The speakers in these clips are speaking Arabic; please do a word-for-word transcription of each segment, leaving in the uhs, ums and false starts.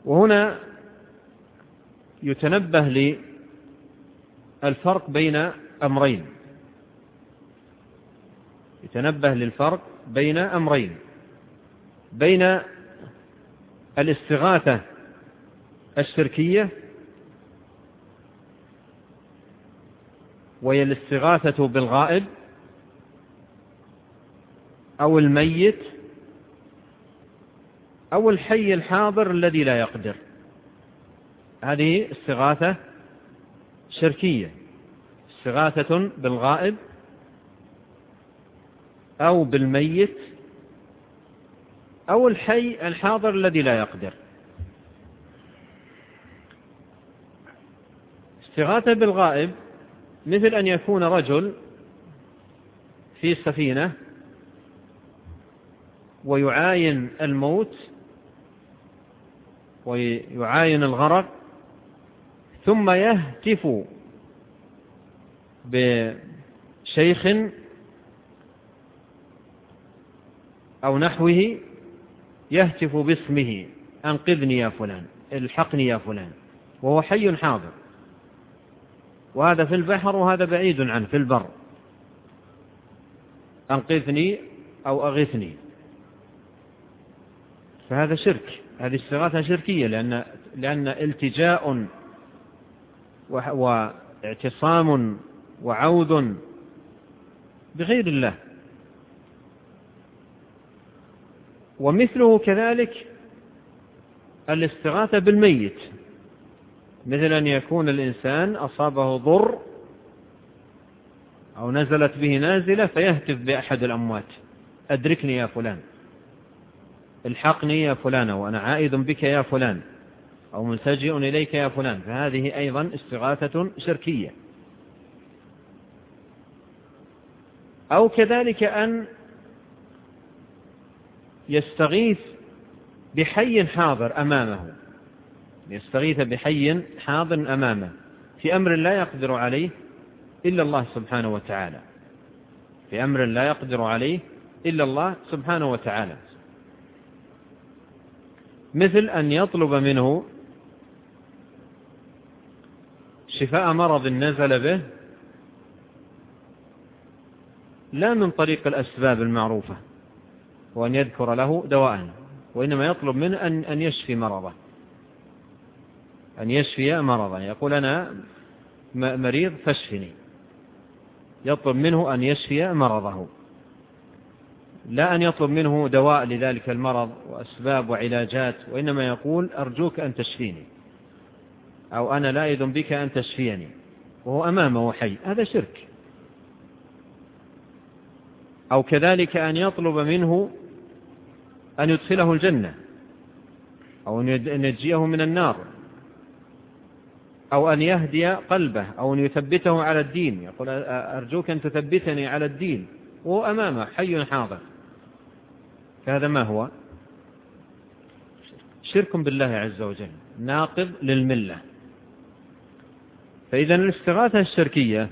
وهنا يتنبه للفرق بين أمرين يتنبه للفرق بين أمرين بين الاستغاثة الشركية وهي الاستغاثة بالغائب أو الميت أو الحي الحاضر الذي لا يقدر. هذه استغاثة شركية، استغاثة بالغائب أو بالميت أو الحي الحاضر الذي لا يقدر. استغاثة بالغائب مثل أن يكون رجل في سفينة ويعاين الموت ويعاين الغرق، ثم يهتف بشيخ أو نحوه، يهتف باسمه: أنقذني يا فلان، الحقني يا فلان، وهو حي حاضر، وهذا في البحر وهذا بعيد عنه في البر، أنقذني أو أغثني. فهذا شرك، هذه استغاثة شركية، لأن, لأن التجاء واعتصام وعوذ بغير الله. ومثله كذلك الاستغاثة بالميت، مثل أن يكون الإنسان أصابه ضر أو نزلت به نازلة فيهتف بأحد الأموات: أدركني يا فلان، الحقني يا فلان، وأنا عائد بك يا فلان، أو ملتجئ إليك يا فلان. فهذه أيضا استغاثة شركية. أو كذلك أن يستغيث بحي حاضر أمامه، يستغيث بحي حاضر أمامه في أمر لا يقدر عليه إلا الله سبحانه وتعالى، في أمر لا يقدر عليه إلا الله سبحانه وتعالى، مثل أن يطلب منه شفاء مرض نزل به لا من طريق الأسباب المعروفة وأن يذكر له دواء، وإنما يطلب منه أن أن يشفي مرضه، أن يشفي مرضه، يقول: أنا مريض فاشفني، يطلب منه أن يشفي مرضه، لا أن يطلب منه دواء لذلك المرض وأسباب وعلاجات، وإنما يقول: أرجوك أن تشفيني، أو أنا لاذ بك أن تشفيني، وهو أمامه حي. هذا شرك. أو كذلك أن يطلب منه أن يدخله الجنة، أو أن ينجيه من النار، أو أن يهدي قلبه، أو أن يثبته على الدين، يقول: أرجوك أن تثبتني على الدين، وهو أمامه حي حاضر. فهذا ما هو؟ شرك بالله عز وجل، ناقض للملة. فإذا الاستغاثة الشركية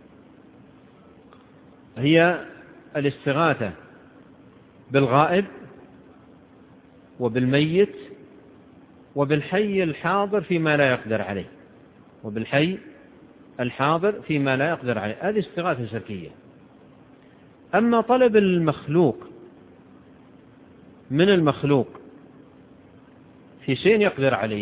هي الاستغاثة بالغائب وبالميت وبالحي الحاضر فيما لا يقدر عليه، وبالحي الحاضر فيما لا يقدر عليه. هذه استغاثة شركية. أما طلب المخلوق من المخلوق في شيء يقدر عليه،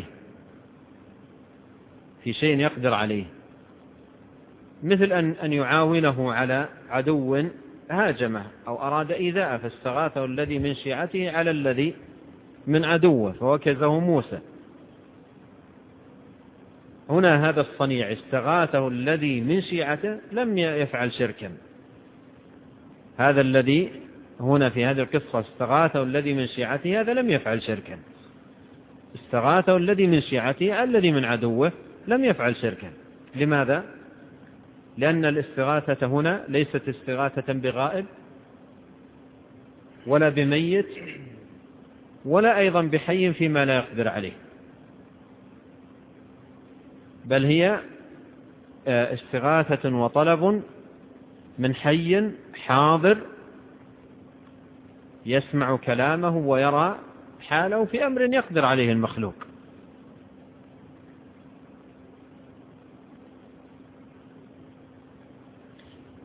في شيء يقدر عليه مثل أن أن يعاونه على عدو هاجمه أو أراد إيذاءه، فاستغاثه الذي من شيعته على الذي من عدوه فوكزه موسى. هنا هذا الصنيع استغاثه الذي من شيعته، لم يفعل شركا. هذا الذي هنا في هذه القصة استغاثه الذي من شيعته، هذا لم يفعل شركا. استغاثه الذي من شيعته الذي من عدوه، لم يفعل شركا. لماذا؟ لأن الاستغاثة هنا ليست استغاثة بغائب ولا بميت ولا أيضا بحي فيما لا يقدر عليه، بل هي استغاثة وطلب من حي حاضر يسمع كلامه ويرى حاله في أمر يقدر عليه المخلوق.